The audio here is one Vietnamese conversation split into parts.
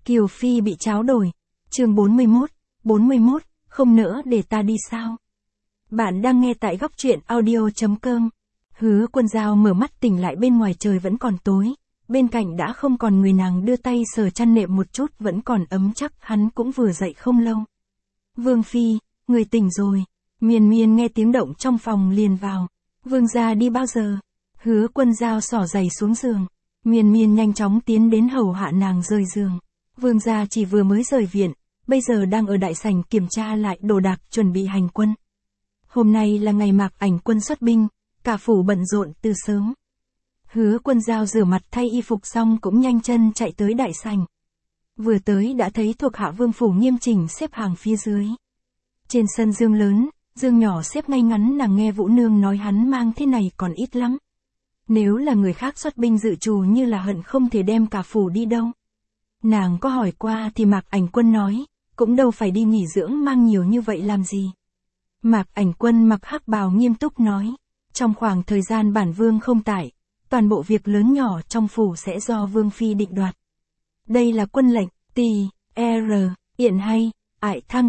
Kiều Phi bị tráo đổi. Chương 41, không nỡ để ta đi sao? Bạn đang nghe tại góc truyện audio.com. Hứa Quân Dao mở mắt tỉnh lại bên ngoài trời vẫn còn tối, bên cạnh đã không còn người, nàng đưa tay sờ chăn nệm một chút vẫn còn ấm chắc, hắn cũng vừa dậy không lâu. Vương Phi, người tỉnh rồi. Miên Miên nghe tiếng động trong phòng liền vào. Vương gia đi bao giờ? Hứa Quân Dao xỏ giày xuống giường. Miên Miên nhanh chóng tiến đến hầu hạ nàng rời giường. Vương gia chỉ vừa mới rời viện, bây giờ đang ở đại sảnh kiểm tra lại đồ đạc chuẩn bị hành quân. Hôm nay là ngày Mạc Ảnh Quân xuất binh, cả phủ bận rộn từ sớm. Hứa Quân Dao rửa mặt thay y phục xong cũng nhanh chân chạy tới đại sảnh. Vừa tới đã thấy thuộc hạ Vương phủ nghiêm chỉnh xếp hàng phía dưới. Trên sân giường lớn, giường nhỏ xếp ngay ngắn, nàng nghe Vũ Nương nói hắn mang thế này còn ít lắm. Nếu là người khác xuất binh dự trù như là hận không thể đem cả phủ đi đâu. Nàng có hỏi qua thì Mạc Ảnh Quân nói, cũng đâu phải đi nghỉ dưỡng mang nhiều như vậy làm gì. Mạc Ảnh Quân mặc hắc bào nghiêm túc nói, trong khoảng thời gian bản vương không tại, toàn bộ việc lớn nhỏ trong phủ sẽ do Vương Phi định đoạt. Đây là quân lệnh, T.R. Yện hay, ải thăng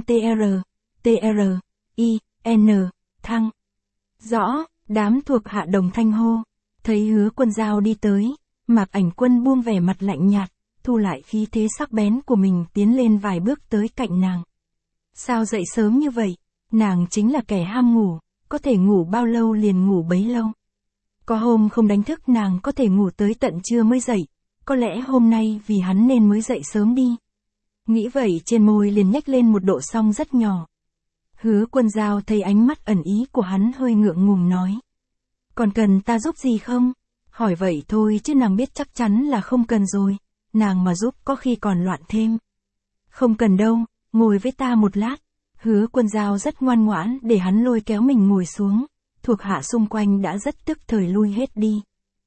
T.R.I.N. thăng. Rõ, đám thuộc hạ đồng thanh hô. Thấy Hứa Quân Dao đi tới, Mạc Ảnh Quân buông vẻ mặt lạnh nhạt, thu lại khí thế sắc bén của mình, tiến lên vài bước tới cạnh nàng. Sao dậy sớm như vậy? Nàng chính là kẻ ham ngủ, có thể ngủ bao lâu liền ngủ bấy lâu. Có hôm không đánh thức nàng có thể ngủ tới tận trưa mới dậy, có lẽ hôm nay vì hắn nên mới dậy sớm đi. Nghĩ vậy trên môi liền nhếch lên một độ cong rất nhỏ. Hứa Quân Dao thấy ánh mắt ẩn ý của hắn hơi ngượng ngùng nói. Còn cần ta giúp gì không? Hỏi vậy thôi chứ nàng biết chắc chắn là không cần rồi, nàng mà giúp có khi còn loạn thêm. Không cần đâu, ngồi với ta một lát. Hứa Quân Dao rất ngoan ngoãn để hắn lôi kéo mình ngồi xuống, thuộc hạ xung quanh đã rất tức thời lui hết đi.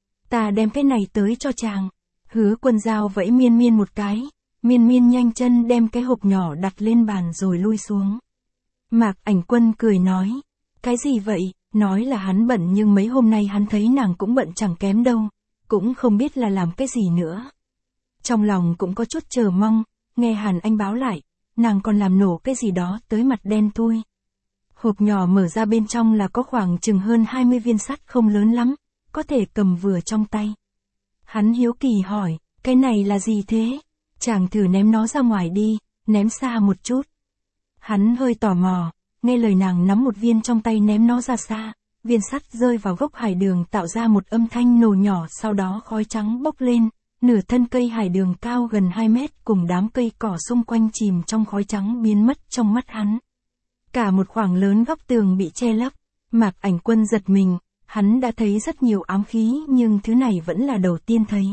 Ta đem cái này tới cho chàng. Hứa Quân Dao vẫy Miên Miên một cái, Miên Miên nhanh chân đem cái hộp nhỏ đặt lên bàn rồi lui xuống. Mạc Ảnh Quân cười nói, cái gì vậy? Nói là hắn bận nhưng mấy hôm nay hắn thấy nàng cũng bận chẳng kém đâu, cũng không biết là làm cái gì nữa. Trong lòng cũng có chút chờ mong, nghe Hàn Anh báo lại, nàng còn làm nổ cái gì đó tới mặt đen thui. Hộp nhỏ mở ra bên trong là có khoảng chừng hơn 20 viên sắt không lớn lắm, có thể cầm vừa trong tay. Hắn hiếu kỳ hỏi, cái này là gì thế? Chàng thử ném nó ra ngoài đi, ném xa một chút. Hắn hơi tò mò, nghe lời nàng nắm một viên trong tay ném nó ra xa, viên sắt rơi vào gốc hải đường tạo ra một âm thanh nổ nhỏ, sau đó khói trắng bốc lên, nửa thân cây hải đường cao gần 2 mét cùng đám cây cỏ xung quanh chìm trong khói trắng biến mất trong mắt hắn. Cả một khoảng lớn góc tường bị che lấp, Mạc Ảnh Quân giật mình, hắn đã thấy rất nhiều ám khí nhưng thứ này vẫn là đầu tiên thấy.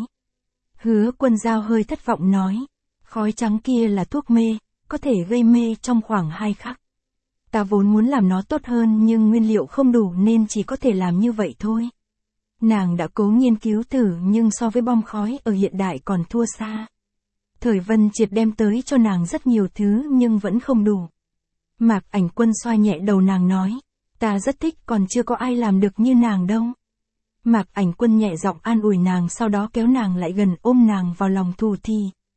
Hứa Quân Dao hơi thất vọng nói, khói trắng kia là thuốc mê, có thể gây mê trong khoảng 2 khắc. Ta vốn muốn làm nó tốt hơn nhưng nguyên liệu không đủ nên chỉ có thể làm như vậy thôi. Nàng đã cố nghiên cứu thử nhưng so với bom khói ở hiện đại còn thua xa. Thời Vân Triệt đem tới cho nàng rất nhiều thứ nhưng vẫn không đủ. Mạc Ảnh Quân xoa nhẹ đầu nàng nói, ta rất thích, còn chưa có ai làm được như nàng đâu. Mạc Ảnh Quân nhẹ giọng an ủi nàng, sau đó kéo nàng lại gần ôm nàng vào lòng thủ thỉ.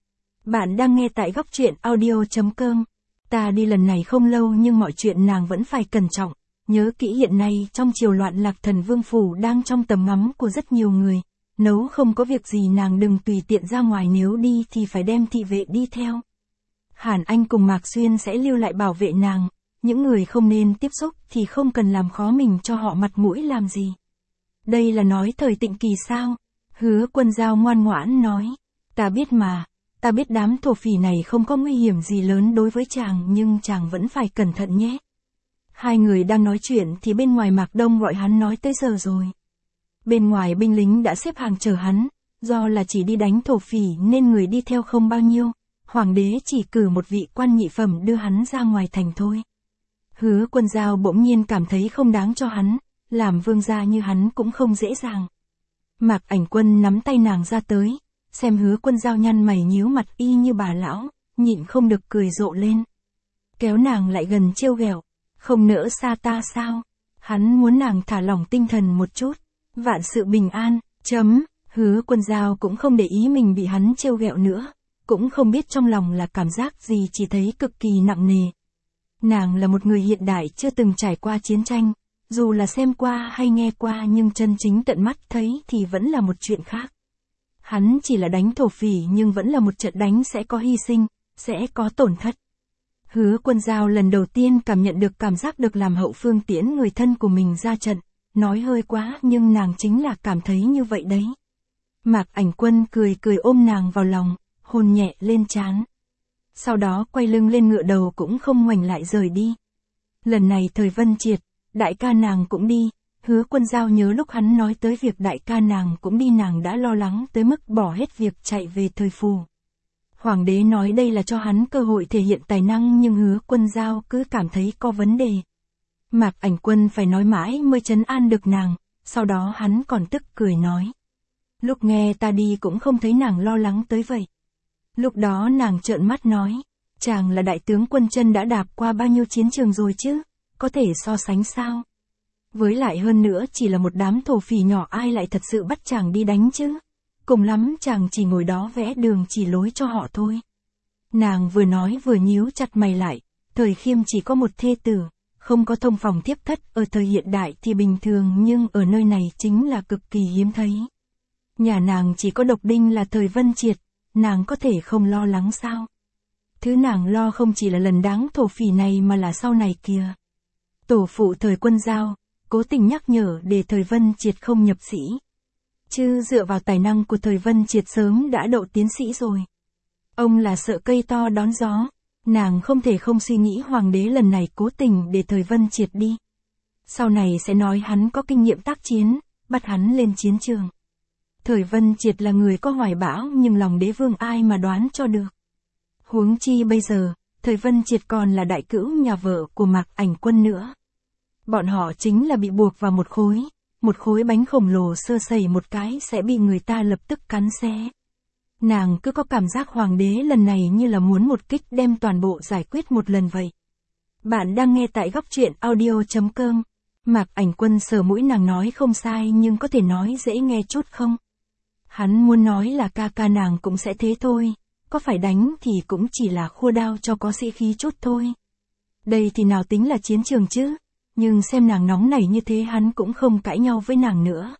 Bạn đang nghe tại góc truyện audio.com. Ta đi lần này không lâu nhưng mọi chuyện nàng vẫn phải cẩn trọng, nhớ kỹ hiện nay trong triều loạn Lạc Thần Vương phủ đang trong tầm ngắm của rất nhiều người, nấu không có việc gì nàng đừng tùy tiện ra ngoài, nếu đi thì phải đem thị vệ đi theo. Hàn Anh cùng Mạc Xuyên sẽ lưu lại bảo vệ nàng, những người không nên tiếp xúc thì không cần làm khó mình cho họ mặt mũi làm gì. Đây là nói thời Tịnh Kỳ sao? Hứa Quân Dao ngoan ngoãn nói, ta biết mà. Ta biết đám thổ phỉ này không có nguy hiểm gì lớn đối với chàng nhưng chàng vẫn phải cẩn thận nhé. Hai người đang nói chuyện thì bên ngoài Mạc Đông gọi hắn nói tới giờ rồi. Bên ngoài binh lính đã xếp hàng chờ hắn, do là chỉ đi đánh thổ phỉ nên người đi theo không bao nhiêu, hoàng đế chỉ cử một vị quan nhị phẩm đưa hắn ra ngoài thành thôi. Hứa Quân Dao bỗng nhiên cảm thấy không đáng cho hắn, làm vương gia như hắn cũng không dễ dàng. Mạc Ảnh Quân nắm tay nàng ra tới. Xem Hứa Quân Dao nhăn mày nhíu mặt y như bà lão, nhịn không được cười rộ lên. Kéo nàng lại gần trêu ghẹo, không nỡ xa ta sao? Hắn muốn nàng thả lỏng tinh thần một chút, vạn sự bình an, Hứa Quân Dao cũng không để ý mình bị hắn trêu ghẹo nữa, cũng không biết trong lòng là cảm giác gì, chỉ thấy cực kỳ nặng nề. Nàng là một người hiện đại chưa từng trải qua chiến tranh, dù là xem qua hay nghe qua nhưng chân chính tận mắt thấy thì vẫn là một chuyện khác. Hắn chỉ là đánh thổ phỉ nhưng vẫn là một trận đánh sẽ có hy sinh, sẽ có tổn thất. Hứa Quân Dao lần đầu tiên cảm nhận được cảm giác được làm hậu phương tiễn người thân của mình ra trận, nói hơi quá nhưng nàng chính là cảm thấy như vậy đấy. Mạc Ảnh Quân cười cười ôm nàng vào lòng, hôn nhẹ lên trán. Sau đó quay lưng lên ngựa đầu cũng không ngoảnh lại rời đi. Lần này Thời Vân Triệt, đại ca nàng cũng đi. Hứa Quân Dao nhớ lúc hắn nói tới việc đại ca nàng cũng đi, nàng đã lo lắng tới mức bỏ hết việc chạy về Thời Phù. Hoàng đế nói đây là cho hắn cơ hội thể hiện tài năng nhưng Hứa Quân Dao cứ cảm thấy có vấn đề. Mạc Ảnh Quân phải nói mãi mới trấn an được nàng, sau đó hắn còn tức cười nói. Lúc nghe ta đi cũng không thấy nàng lo lắng tới vậy. Lúc đó nàng trợn mắt nói, chàng là đại tướng quân chân đã đạp qua bao nhiêu chiến trường rồi chứ, có thể so sánh sao? Với lại hơn nữa chỉ là một đám thổ phỉ nhỏ ai lại thật sự bắt chàng đi đánh chứ? Cùng lắm chàng chỉ ngồi đó vẽ đường chỉ lối cho họ thôi. Nàng vừa nói vừa nhíu chặt mày lại, Thời Khiêm chỉ có một thê tử, không có thông phòng thiếp thất, ở thời hiện đại thì bình thường nhưng ở nơi này chính là cực kỳ hiếm thấy. Nhà nàng chỉ có độc đinh là Thời Vân Triệt, nàng có thể không lo lắng sao? Thứ nàng lo không chỉ là lần đáng thổ phỉ này mà là sau này kìa. Tổ phụ Thời Quân Dao, cố tình nhắc nhở để Thời Vân Triệt không nhập sĩ. Chứ dựa vào tài năng của Thời Vân Triệt sớm đã đậu tiến sĩ rồi. Ông là sợ cây to đón gió, nàng không thể không suy nghĩ hoàng đế lần này cố tình để Thời Vân Triệt đi. Sau này sẽ nói hắn có kinh nghiệm tác chiến, bắt hắn lên chiến trường. Thời Vân Triệt là người có hoài bão nhưng lòng đế vương ai mà đoán cho được. Huống chi bây giờ, Thời Vân Triệt còn là đại cữu nhà vợ của Mạc Ảnh Quân nữa. Bọn họ chính là bị buộc vào một khối bánh khổng lồ sơ sẩy một cái sẽ bị người ta lập tức cắn xé. Nàng cứ có cảm giác hoàng đế lần này như là muốn một kích đem toàn bộ giải quyết một lần vậy. Bạn đang nghe tại góc truyện audio.com. Mạc Ảnh Quân sờ mũi, nàng nói không sai nhưng có thể nói dễ nghe chút không? Hắn muốn nói là ca ca nàng cũng sẽ thế thôi, có phải đánh thì cũng chỉ là khua đao cho có sĩ khí chút thôi. Đây thì nào tính là chiến trường chứ, nhưng xem nàng nóng nảy như thế hắn cũng không cãi nhau với nàng nữa.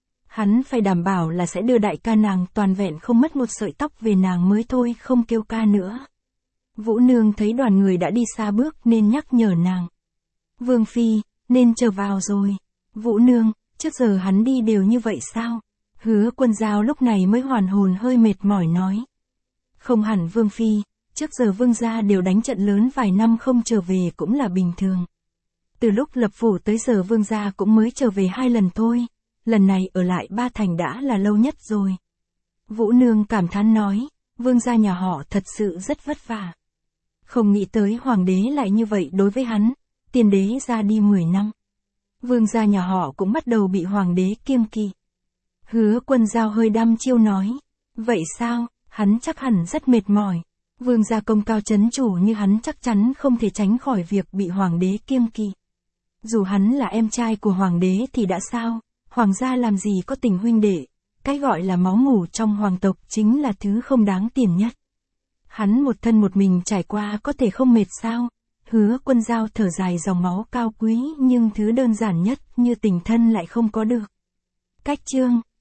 Hắn phải đảm bảo là sẽ đưa đại ca nàng toàn vẹn không mất một sợi tóc về nàng mới thôi, không kêu ca nữa. Vũ Nương thấy đoàn người đã đi xa bước nên nhắc nhở nàng. Vương Phi, nên chờ vào rồi. Vũ Nương, trước giờ hắn đi đều như vậy sao? Hứa Quân Dao lúc này mới hoàn hồn hơi mệt mỏi nói. Không hẳn Vương Phi, trước giờ Vương gia đều đánh trận lớn vài năm không trở về cũng là bình thường. Từ lúc lập phủ tới giờ Vương gia cũng mới trở về 2 lần thôi, lần này ở lại Ba Thành đã là lâu nhất rồi. Vũ Nương cảm thán nói, Vương gia nhà họ thật sự rất vất vả. Không nghĩ tới hoàng đế lại như vậy đối với hắn, tiền đế ra đi 10 năm. Vương gia nhà họ cũng bắt đầu bị hoàng đế kiêng kỵ. Hứa Quân Dao hơi đăm chiêu nói, vậy sao, hắn chắc hẳn rất mệt mỏi. Vương gia công cao chấn chủ như hắn chắc chắn không thể tránh khỏi việc bị hoàng đế kiêng kỵ. Dù hắn là em trai của hoàng đế thì đã sao, hoàng gia làm gì có tình huynh đệ, cái gọi là máu mủ trong hoàng tộc chính là thứ không đáng tiền nhất. Hắn một thân một mình trải qua có thể không mệt sao? Hứa Quân Dao thở dài, dòng máu cao quý nhưng thứ đơn giản nhất như tình thân lại không có được. Cách chương